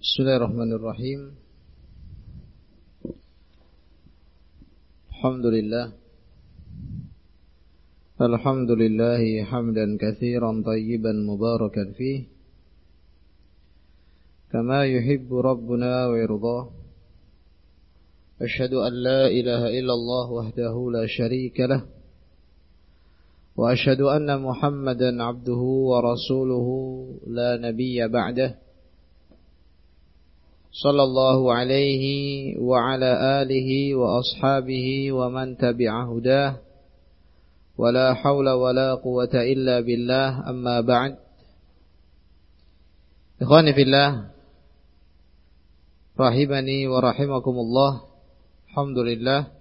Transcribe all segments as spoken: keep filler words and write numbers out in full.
Bismillahirrahmanirrahim. Alhamdulillah. Alhamdulillahi hamdan katsiran tayyiban mubarakan fih. Kama yuhibbu rabbuna wa yardah. Asyhadu an la ilaha illallah wahdahu la syarika lah. Wa asyhadu anna Muhammadan abduhu wa rasuluhu la nabiyya ba'dah. Sallallahu alaihi wa ala alihi wa ashabihi wa man tabi'a hudah. Wa la hawla wa la quwata illa billah, amma ba'd. Ikhwani fillah, rahimani wa rahimakumullah. Alhamdulillah,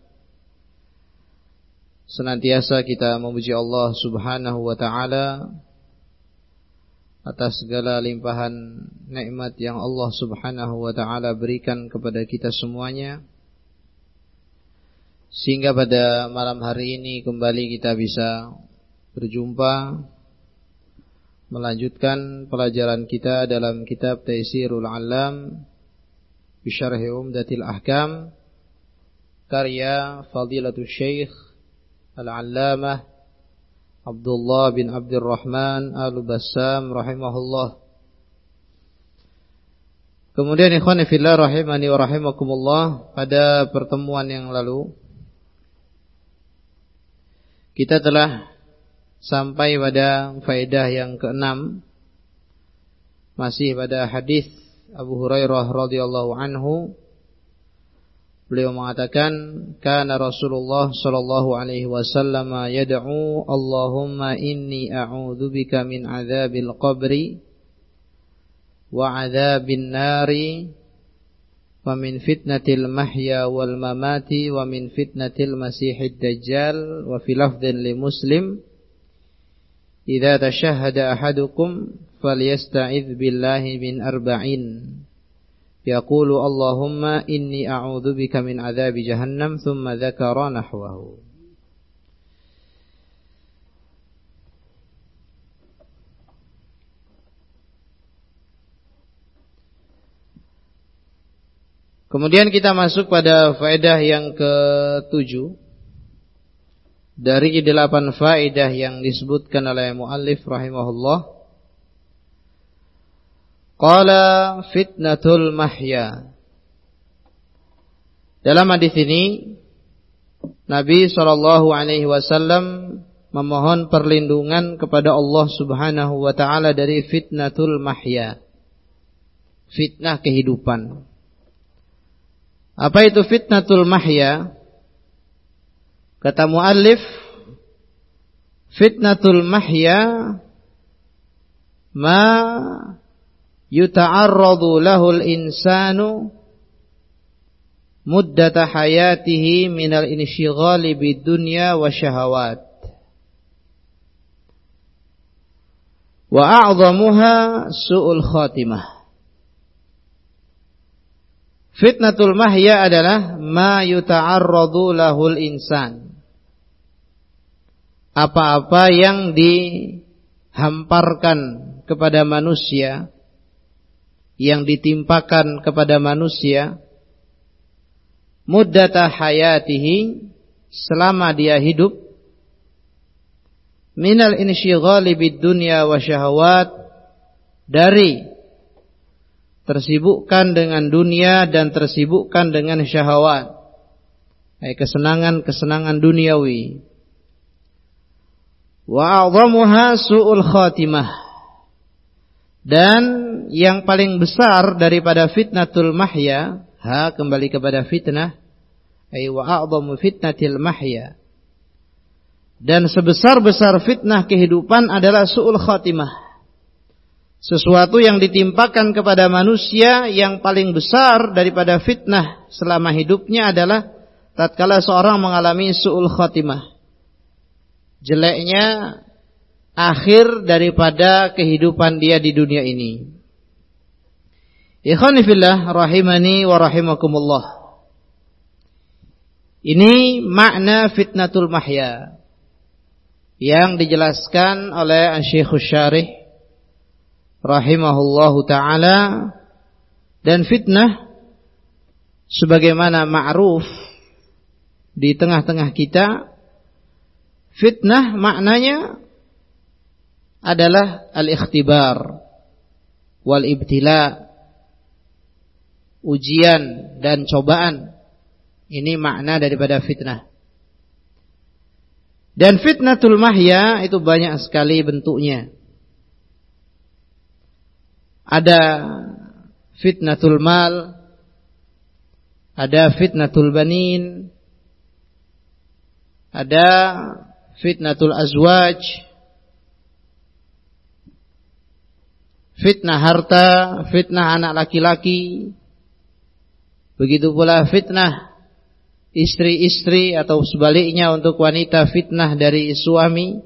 senantiasa kita memuji Allah subhanahu wa ta'ala atas segala limpahan nikmat yang Allah subhanahu wa ta'ala berikan kepada kita semuanya, sehingga pada malam hari ini kembali kita bisa berjumpa melanjutkan pelajaran kita dalam kitab Taysirul Alam bi Syarhi Umdatil Ahkam karya Fadilatul Syekh Al-Allamah Abdullah bin Abdurrahman Al-Bassam rahimahullah. Kemudian ikhwani fillah rahimani wa rahimakumullah, pada pertemuan yang lalu kita telah sampai pada faedah yang keenam, masih pada hadis Abu Hurairah radhiyallahu anhu. Beliau mengatakan, kana Rasulullah sallallahu alaihi wasallam yad'u Allahumma inni a'udzubika min adzabil qabri wa adzabin nari wa min fitnatil mahya wal mamati wa min fitnatil masihid dajjal. Wa fi lafdhin li Muslim, idza tashahhada ahadukum falyasta'idz billahi min arba'in. Yaqulu Allahumma inni a'udzubika min adzabi jahannam, thumma dzakara nahwahu. Kemudian kita masuk pada faedah yang ketujuh dari delapan faedah yang disebutkan oleh muallif rahimahullah. Qala fitnatul mahya. Dalam hadis ini Nabi sallallahu alaihi wasallam memohon perlindungan kepada Allah Subhanahu wa taala dari fitnatul mahya, fitnah kehidupan. Apa itu fitnatul mahya? Kata muallif, fitnatul mahya ma yuta'arradu lahul insanu muddata hayatihi minal insyighali bidunya wa syahawat, wa a'zamuha su'ul khatimah. Fitnatul mahya adalah ma yuta'arradu lahul insan, apa-apa yang dihamparkan kepada manusia, yang ditimpakan kepada manusia, muddata hayatihi, selama dia hidup, minal insyighali bidunya wa syahawat, dari tersibukkan dengan dunia dan tersibukkan dengan syahwat, kesenangan-kesenangan duniawi. Wa a'zamuha su'ul khatimah, dan yang paling besar daripada fitnatul mahya, ha kembali kepada fitnah, ay wa a'zamu fitnatil mahya, dan sebesar-besar fitnah kehidupan adalah su'ul khatimah, sesuatu yang ditimpakan kepada manusia. Yang paling besar daripada fitnah selama hidupnya adalah tatkala seorang mengalami su'ul khatimah, jeleknya akhir daripada kehidupan dia di dunia ini. Ikhwani fillah rahimani wa rahimakumullah. Ini makna fitnatul mahya yang dijelaskan oleh Syekh Syarih rahimahullahu ta'ala Dan fitnah sebagaimana ma'ruf di tengah-tengah kita, fitnah maknanya adalah al-ikhtibar wal ibtila, ujian dan cobaan. Ini makna daripada fitnah. Dan fitnatul mahya itu banyak sekali bentuknya. Ada fitnatul mal, ada fitnatul banin, ada fitnatul azwaj, fitnah harta, fitnah anak laki-laki, begitu pula fitnah istri-istri atau sebaliknya untuk wanita fitnah dari suami.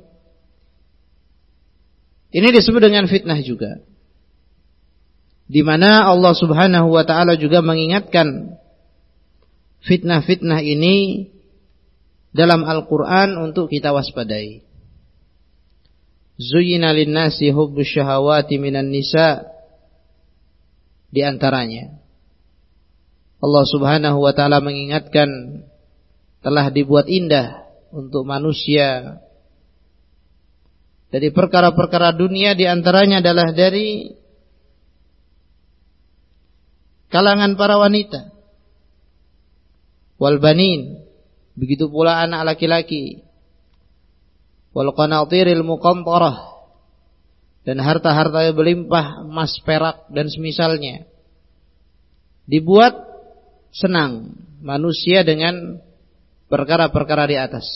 Ini disebut dengan fitnah juga, di mana Allah Subhanahu wa taala juga mengingatkan fitnah-fitnah ini dalam Al-Qur'an untuk kita waspadai. Zuyyina lin-nasi hubbus syahawati minan nisa, di antaranya Allah Subhanahu wa taala mengingatkan telah dibuat indah untuk manusia dari perkara-perkara dunia, di antaranya adalah dari kalangan para wanita, wal banin, begitu pula anak laki-laki, wal qanatiril muqantarah, dan harta-harta yang berlimpah, emas, perak dan semisalnya. Dibuat senang manusia dengan perkara-perkara di atas.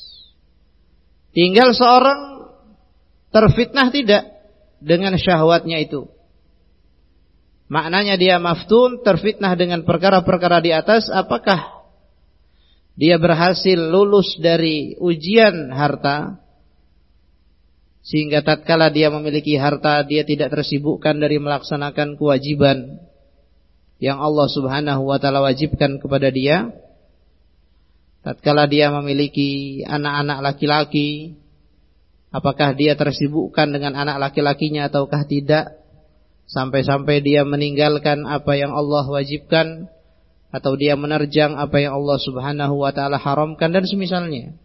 Tinggal seorang terfitnah tidak dengan syahwatnya itu. Maknanya dia maftun, terfitnah dengan perkara-perkara di atas. Apakah dia berhasil lulus dari ujian harta, sehingga tatkala dia memiliki harta dia tidak tersibukkan dari melaksanakan kewajiban yang Allah Subhanahu wa taala wajibkan kepada dia. Tatkala dia memiliki anak-anak laki-laki, apakah dia tersibukkan dengan anak laki-lakinya ataukah tidak, sampai-sampai dia meninggalkan apa yang Allah wajibkan, atau dia menerjang apa yang Allah Subhanahu wa taala haramkan dan semisalnya.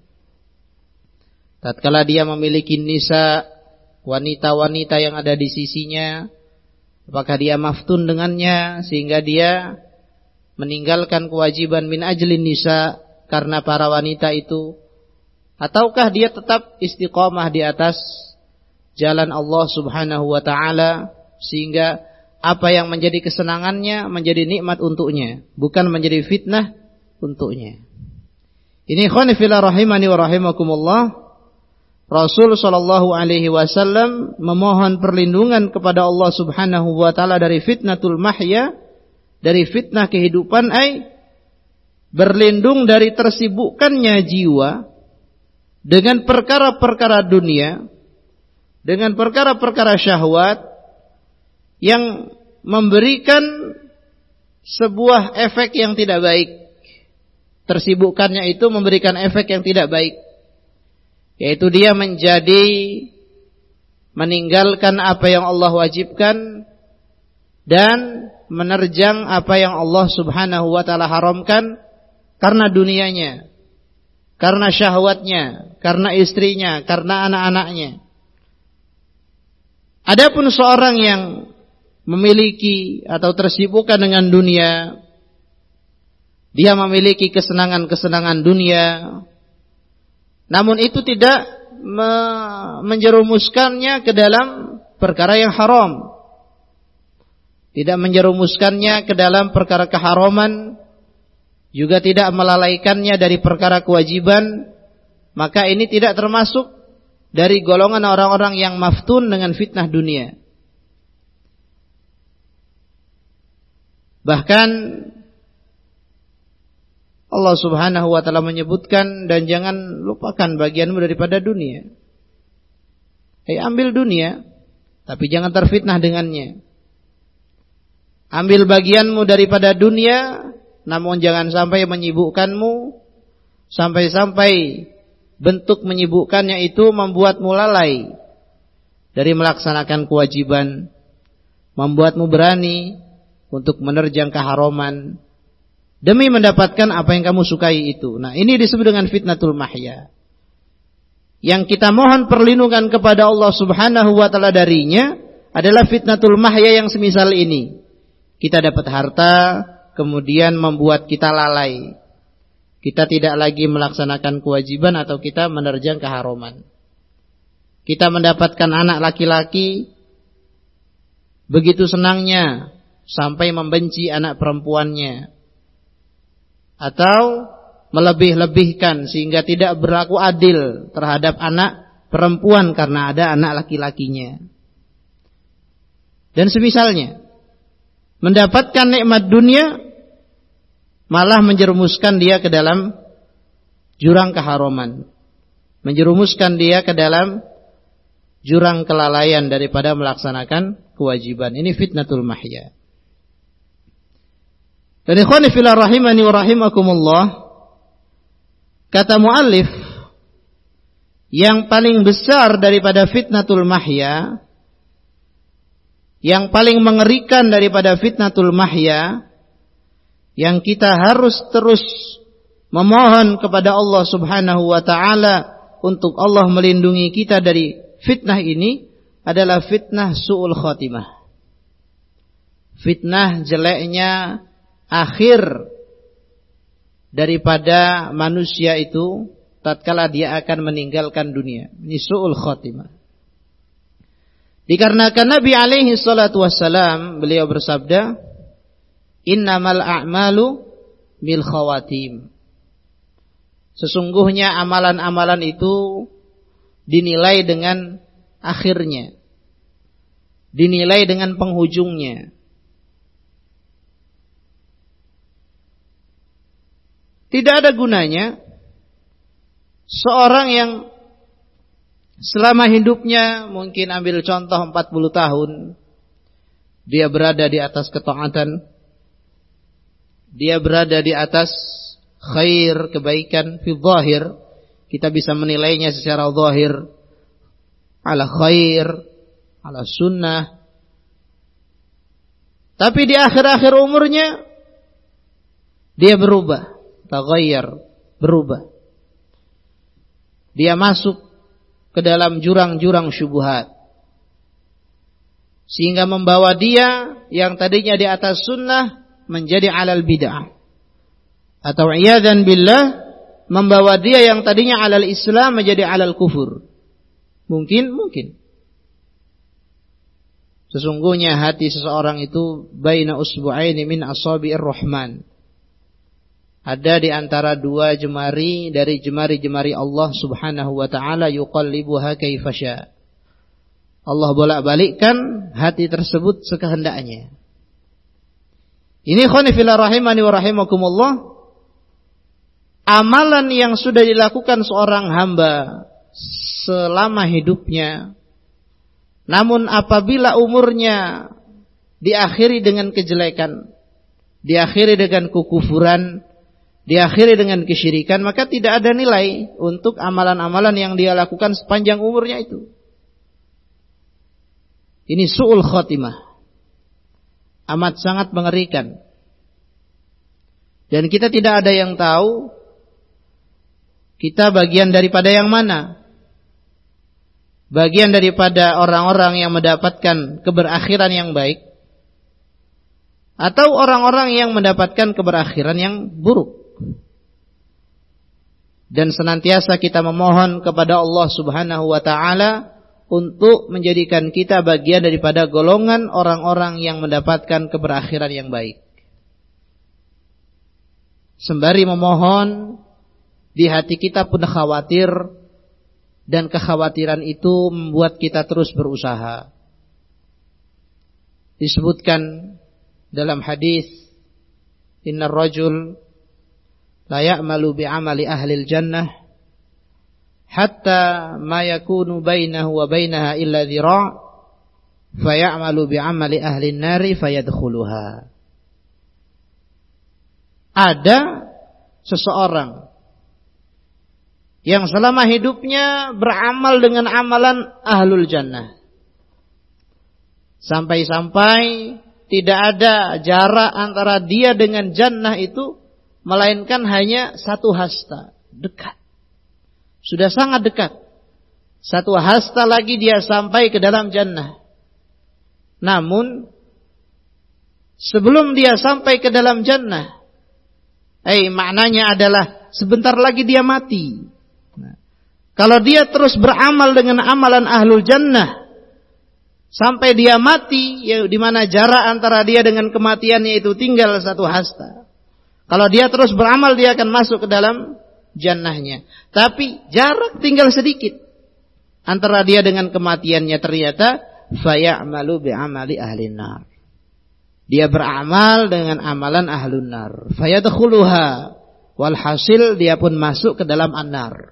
Tatkala dia memiliki nisa, wanita-wanita yang ada di sisinya, apakah dia maftun dengannya sehingga dia meninggalkan kewajiban min ajlin nisa karena para wanita itu, ataukah dia tetap istiqamah di atas jalan Allah Subhanahu wa taala sehingga apa yang menjadi kesenangannya menjadi nikmat untuknya, bukan menjadi fitnah untuknya. Ini ikhwani fillah rahimani wa rahimakumullah. Rasul sallallahu alaihi wasallam memohon perlindungan kepada Allah Subhanahu wa taala dari fitnatul mahya, dari fitnah kehidupan, ai berlindung dari tersibukkannya jiwa dengan perkara-perkara dunia, dengan perkara-perkara syahwat yang memberikan sebuah efek yang tidak baik. Tersibukkannya itu memberikan efek yang tidak baik, yaitu dia menjadi meninggalkan apa yang Allah wajibkan dan menerjang apa yang Allah Subhanahu wa taala haramkan karena dunianya, karena syahwatnya, karena istrinya, karena anak-anaknya. Adapun seorang yang memiliki atau tersibukkan dengan dunia, dia memiliki kesenangan-kesenangan dunia, namun itu tidak me- menjerumuskannya ke dalam perkara yang haram, tidak menjerumuskannya ke dalam perkara keharaman, juga tidak melalaikannya dari perkara kewajiban, maka ini tidak termasuk dari golongan orang-orang yang maftun dengan fitnah dunia. Bahkan Allah Subhanahu wa taala menyebutkan, dan jangan lupakan bagianmu daripada dunia. Eh, ambil dunia, tapi jangan terfitnah dengannya. Ambil bagianmu daripada dunia, namun jangan sampai menyibukkanmu, sampai-sampai bentuk menyibukkannya itu membuatmu lalai dari melaksanakan kewajiban, membuatmu berani untuk menerjang keharaman demi mendapatkan apa yang kamu sukai itu. Nah, ini disebut dengan fitnatul mahya. Yang kita mohon perlindungan kepada Allah Subhanahu wa taala darinya adalah fitnatul mahya yang semisal ini. Kita dapat harta, kemudian membuat kita lalai. Kita tidak lagi melaksanakan kewajiban atau kita menerjang keharaman. Kita mendapatkan anak laki-laki, begitu senangnya sampai membenci anak perempuannya. Atau melebih-lebihkan sehingga tidak berlaku adil terhadap anak perempuan karena ada anak laki-lakinya. Dan semisalnya, mendapatkan nikmat dunia malah menjerumuskan dia ke dalam jurang keharaman, menjerumuskan dia ke dalam jurang kelalaian daripada melaksanakan kewajiban. Ini fitnatul mahya. Dan ikhwani fillah rahimani wa rahimakumullah, kata muallif, yang paling besar daripada fitnatul mahya, yang paling mengerikan daripada fitnatul mahya, yang kita harus terus memohon kepada Allah Subhanahu wa taala untuk Allah melindungi kita dari fitnah ini, adalah fitnah su'ul khatimah. Fitnah jeleknya akhir daripada manusia itu tatkala dia akan meninggalkan dunia. Ini su'ul khatimah. Dikarenakan Nabi alaihi salatu wassalam, beliau bersabda, innamal a'malu bil khawatim. Sesungguhnya amalan-amalan itu dinilai dengan akhirnya, dinilai dengan penghujungnya. Tidak ada gunanya seorang yang selama hidupnya, mungkin ambil contoh empat puluh tahun, dia berada di atas ketaatan, dia berada di atas khair, kebaikan fi zahir. Kita bisa menilainya secara zahir, ala khair, ala sunnah. Tapi di akhir-akhir umurnya dia berubah, taghayyar, berubah. Dia masuk ke dalam jurang-jurang syubhat, sehingga membawa dia yang tadinya di atas sunnah menjadi alal bid'ah, atau iyadzan billah, membawa dia yang tadinya alal Islam menjadi alal kufur. Mungkin, mungkin. Sesungguhnya hati seseorang itu baina usbu'aini min asabi'ir rahman. Ada di antara dua jemari dari jemari-jemari Allah Subhanahu wa taala, yuqallibuha kaifa syaa. Allah bolak-balikkan hati tersebut sekehendaknya. Ini khoni fillah rahimani wa rahimakumullah, amalan yang sudah dilakukan seorang hamba selama hidupnya, namun apabila umurnya diakhiri dengan kejelekan, diakhiri dengan kekufuran, diakhiri dengan kesyirikan, maka tidak ada nilai untuk amalan-amalan yang dia lakukan sepanjang umurnya itu. Ini su'ul khatimah, amat sangat mengerikan. Dan kita tidak ada yang tahu kita bagian daripada yang mana. Bagian daripada orang-orang yang mendapatkan keberakhiran yang baik, atau orang-orang yang mendapatkan keberakhiran yang buruk. Dan senantiasa kita memohon kepada Allah Subhanahu wa taala untuk menjadikan kita bagian daripada golongan orang-orang yang mendapatkan keberakhiran yang baik. Sembari memohon, di hati kita pun khawatir, dan kekhawatiran itu membuat kita terus berusaha. Disebutkan dalam hadis, innar rajul la ya'malu bi'amali ahlil jannah hatta ma yakunu bainahu wa bainaha illa dhira' faya'malu bi'amali ahlin nari fayadkhuluha. Ada seseorang yang selama hidupnya beramal dengan amalan ahlul jannah, sampai-sampai tidak ada jarak antara dia dengan jannah itu, melainkan hanya satu hasta, dekat. Sudah sangat dekat. Satu hasta lagi dia sampai ke dalam jannah. Namun sebelum dia sampai ke dalam jannah, eh maknanya adalah sebentar lagi dia mati. Nah, kalau dia terus beramal dengan amalan ahlul jannah sampai dia mati, ya, di mana jarak antara dia dengan kematiannya itu tinggal satu hasta. Kalau dia terus beramal, dia akan masuk ke dalam jannahnya. Tapi jarak tinggal sedikit antara dia dengan kematiannya. Ternyata fayamalu bi'amali ahlin nar. Dia beramal dengan amalan ahlun nar. Fayadkhuluha, walhasil dia pun masuk ke dalam an-nar.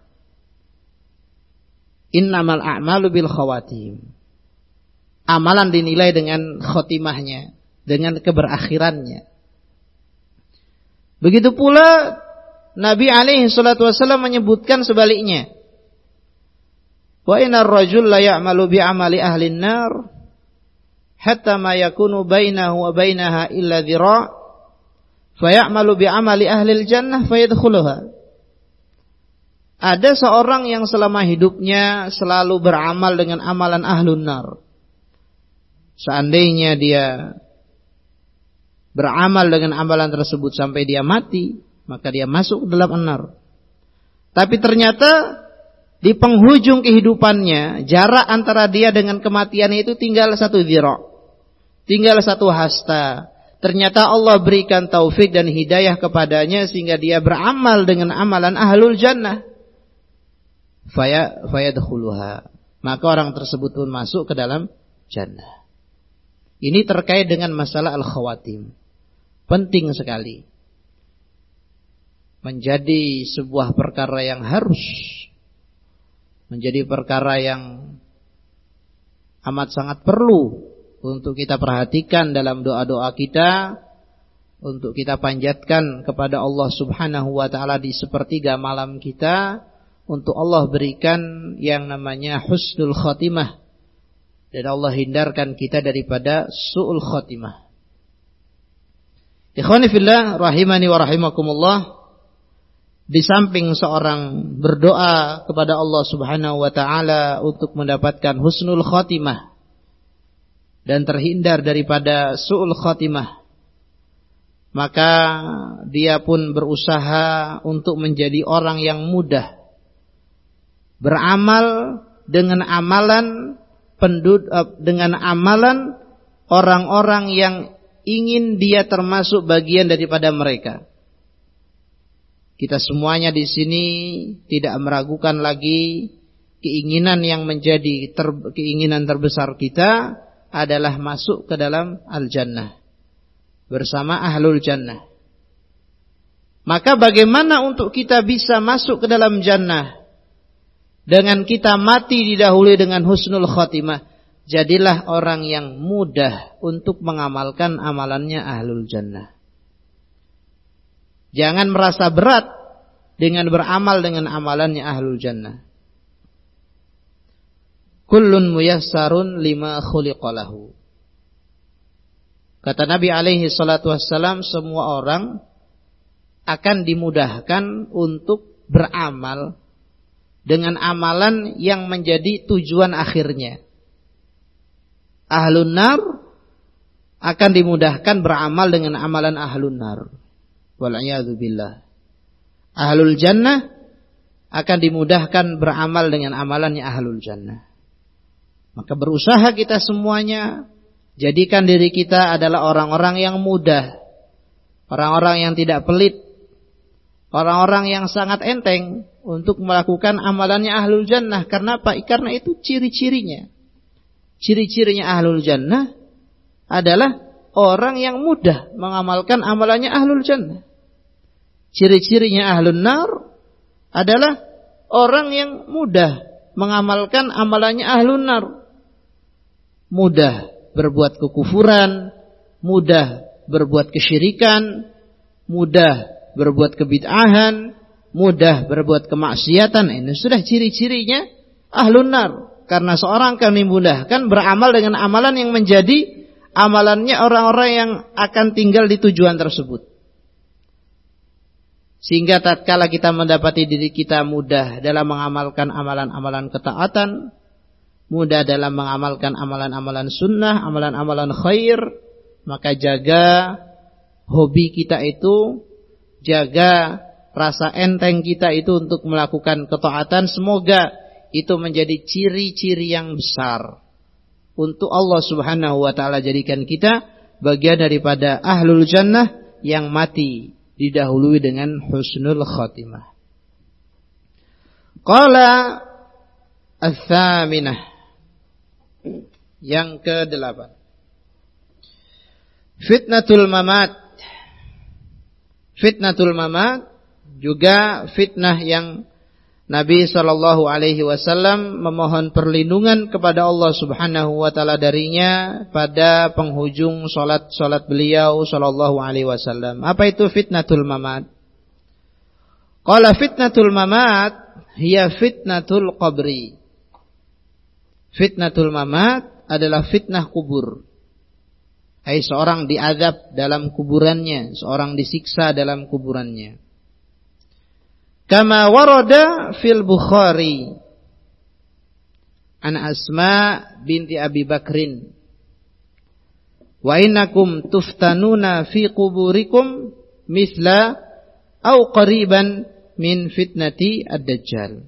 Innamal a'malu bil khawatim. Amalan dinilai dengan khotimahnya, dengan keberakhirannya. Begitu pula Nabi alaihi salatu wasallam menyebutkan sebaliknya. Wa innar rajul la ya'malu bi amali ahli an-nar hatta ma yakunu bainahu wa bainaha illa dhira' fa ya'malu bi amali ahli al-jannah fayadkhuluha. Ada seorang yang selama hidupnya selalu beramal dengan amalan ahlun nar. Seandainya dia beramal dengan amalan tersebut sampai dia mati, maka dia masuk ke dalam an-nar. Tapi ternyata di penghujung kehidupannya, jarak antara dia dengan kematian itu tinggal satu dhira', tinggal satu hasta. Ternyata Allah berikan taufik dan hidayah kepadanya sehingga dia beramal dengan amalan ahlul jannah. Faya fayadkhuluha. Maka orang tersebut pun masuk ke dalam jannah. Ini terkait dengan masalah al-khawatim. Penting sekali. Menjadi sebuah perkara yang harus. Menjadi perkara yang amat sangat perlu untuk kita perhatikan dalam doa-doa kita. Untuk kita panjatkan kepada Allah subhanahu wa ta'ala di sepertiga malam kita. Untuk Allah berikan yang namanya husnul khatimah. Dan Allah hindarkan kita daripada su'ul khatimah. Ikhwani fillah rahimani wa rahimakumullah. Di samping seorang berdoa kepada Allah subhanahu wa ta'ala untuk mendapatkan husnul khatimah dan terhindar daripada su'ul khatimah, maka dia pun berusaha untuk menjadi orang yang mudah beramal dengan amalan pendud, dengan amalan orang-orang yang ingin dia termasuk bagian daripada mereka. Kita semuanya di sini tidak meragukan lagi keinginan yang menjadi ter, keinginan terbesar kita adalah masuk ke dalam al-jannah bersama ahlul jannah. Maka bagaimana untuk kita bisa masuk ke dalam jannah dengan kita mati didahului dengan husnul khatimah? Jadilah orang yang mudah untuk mengamalkan amalannya ahlul jannah. Jangan merasa berat dengan beramal dengan amalannya ahlul jannah. Kullun muyassarun lima khuliqalahu. Kata Nabi alaihi salatu wassalam, semua orang akan dimudahkan untuk beramal dengan amalan yang menjadi tujuan akhirnya. Ahlun nar akan dimudahkan beramal dengan amalan ahlun nar. Wal'iyadzu billah. Ahlul jannah akan dimudahkan beramal dengan amalannya ahlul jannah. Maka berusaha kita semuanya jadikan diri kita adalah orang-orang yang mudah, orang-orang yang tidak pelit, orang-orang yang sangat enteng untuk melakukan amalannya ahlul jannah. Karena apa? Karena itu ciri-cirinya. Ciri-cirinya ahlul jannah adalah orang yang mudah mengamalkan amalannya ahlul jannah. Ciri-cirinya ahlun nar adalah orang yang mudah mengamalkan amalannya ahlun nar. Mudah berbuat kekufuran, mudah berbuat kesyirikan, mudah berbuat kebid'ahan, mudah berbuat kemaksiatan. Ini sudah ciri-cirinya ahlun nar. Karena seorang akan dimudahkan beramal dengan amalan yang menjadi amalannya orang-orang yang akan tinggal di tujuan tersebut. Sehingga tatkala kita mendapati diri kita mudah dalam mengamalkan amalan-amalan ketaatan, mudah dalam mengamalkan amalan-amalan sunnah, amalan-amalan khair, maka jaga hobi kita itu, jaga rasa enteng kita itu untuk melakukan ketaatan. Semoga itu menjadi ciri-ciri yang besar untuk Allah Subhanahu wa ta'ala jadikan kita bagian daripada ahlul jannah yang mati didahului dengan husnul khatimah. Qala ats-tsaminah, yang kedelapan, fitnatul mamat. Fitnatul mamat juga fitnah yang Nabi sallallahu alaihi wasallam memohon perlindungan kepada Allah Subhanahu wa taala darinya pada penghujung salat-salat beliau sallallahu alaihi wasallam. Apa itu fitnatul mamat? Qala fitnatul mamat hiya fitnatul qabri. Fitnatul mamat adalah fitnah kubur. Hai seorang diazab dalam kuburannya, seorang disiksa dalam kuburannya. Kama warada fil Bukhari an Asma binti Abi Bakrin, wa innakum tuftanuna fi quburikum misla au qariban min fitnati ad-dajjal.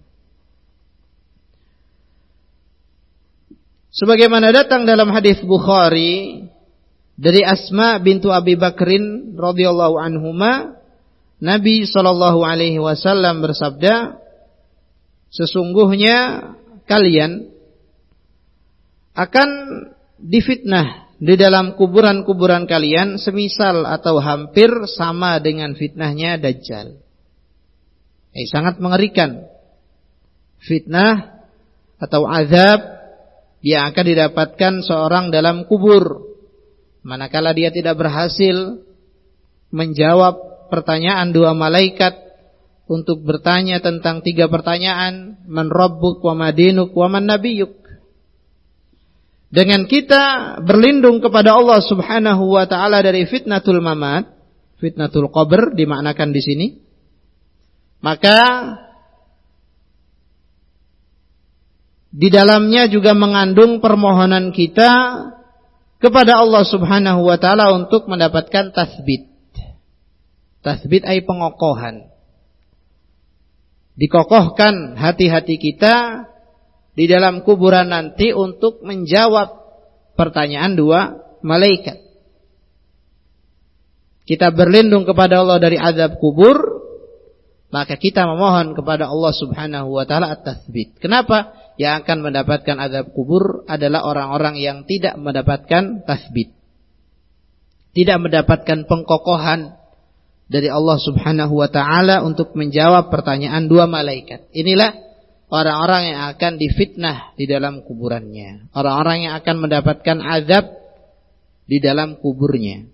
Sebagaimana datang dalam hadis Bukhari dari Asma bintu Abi Bakrin radhiyallahu anhuma, Nabi sallallahu alaihi wasallam bersabda, sesungguhnya kalian akan difitnah di dalam kuburan-kuburan kalian semisal atau hampir sama dengan fitnahnya Dajjal. Eh, sangat mengerikan. Fitnah atau azab yang akan didapatkan seorang dalam kubur manakala dia tidak berhasil menjawab pertanyaan dua malaikat untuk bertanya tentang tiga pertanyaan, man rabbuk wa madinuk wa man nabiyuk. Dengan kita berlindung kepada Allah Subhanahu wa taala dari fitnatul mamat, fitnatul qabr dimaknakan di sini, maka di dalamnya juga mengandung permohonan kita kepada Allah Subhanahu wa taala untuk mendapatkan tasbit. Tasbit ay pengokohan. Dikokohkan hati-hati kita di dalam kuburan nanti untuk menjawab pertanyaan dua malaikat. Kita berlindung kepada Allah dari azab kubur, maka kita memohon kepada Allah Subhanahu wa taala at-tasbit. Kenapa? Yang akan mendapatkan azab kubur adalah orang-orang yang tidak mendapatkan tasbit, tidak mendapatkan pengkokohan dari Allah Subhanahu wa taala untuk menjawab pertanyaan dua malaikat. Inilah orang-orang yang akan difitnah di dalam kuburannya, orang-orang yang akan mendapatkan azab di dalam kuburnya.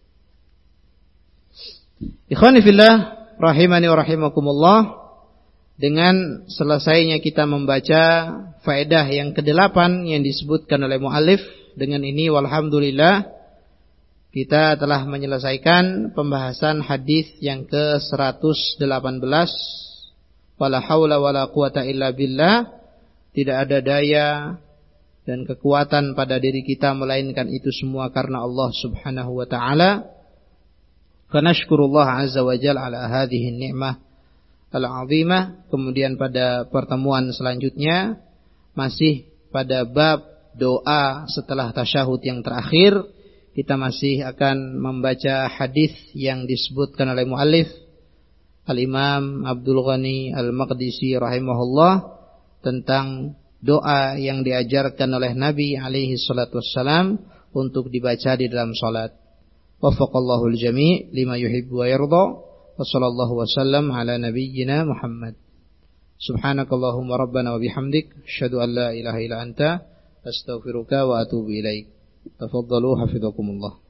Ikhwani fillah rahimani wa rahimakumullah, dengan selesainya kita membaca faedah yang kedelapan yang disebutkan oleh muallif, dengan ini walhamdulillah kita telah menyelesaikan pembahasan hadis yang ke seratus delapan belas. Wala haula wala quwata illa billah. Tidak ada daya dan kekuatan pada diri kita melainkan itu semua karena Allah Subhanahu wa taala. Fanashkurullah azza wa jalla ala hadhihi ni'mah al-'azimah. Kemudian pada pertemuan selanjutnya masih pada bab doa setelah tasyahud yang terakhir, kita masih akan membaca hadis yang disebutkan oleh muallif Al-Imam Abdul Ghani Al-Maqdisi rahimahullah tentang doa yang diajarkan oleh Nabi alaihi salatu wassalam untuk dibaca di dalam salat. Waffaqallahu al-jami' lima yuhibbu wa yarda. Wa sallallahu wasallam ala nabiyyina Muhammad. Subhanakallahumma rabbana wa bihamdik asyhadu an la ilaha illa anta astaghfiruka wa atubu ilaik. Tafaddalu hafizakumullah.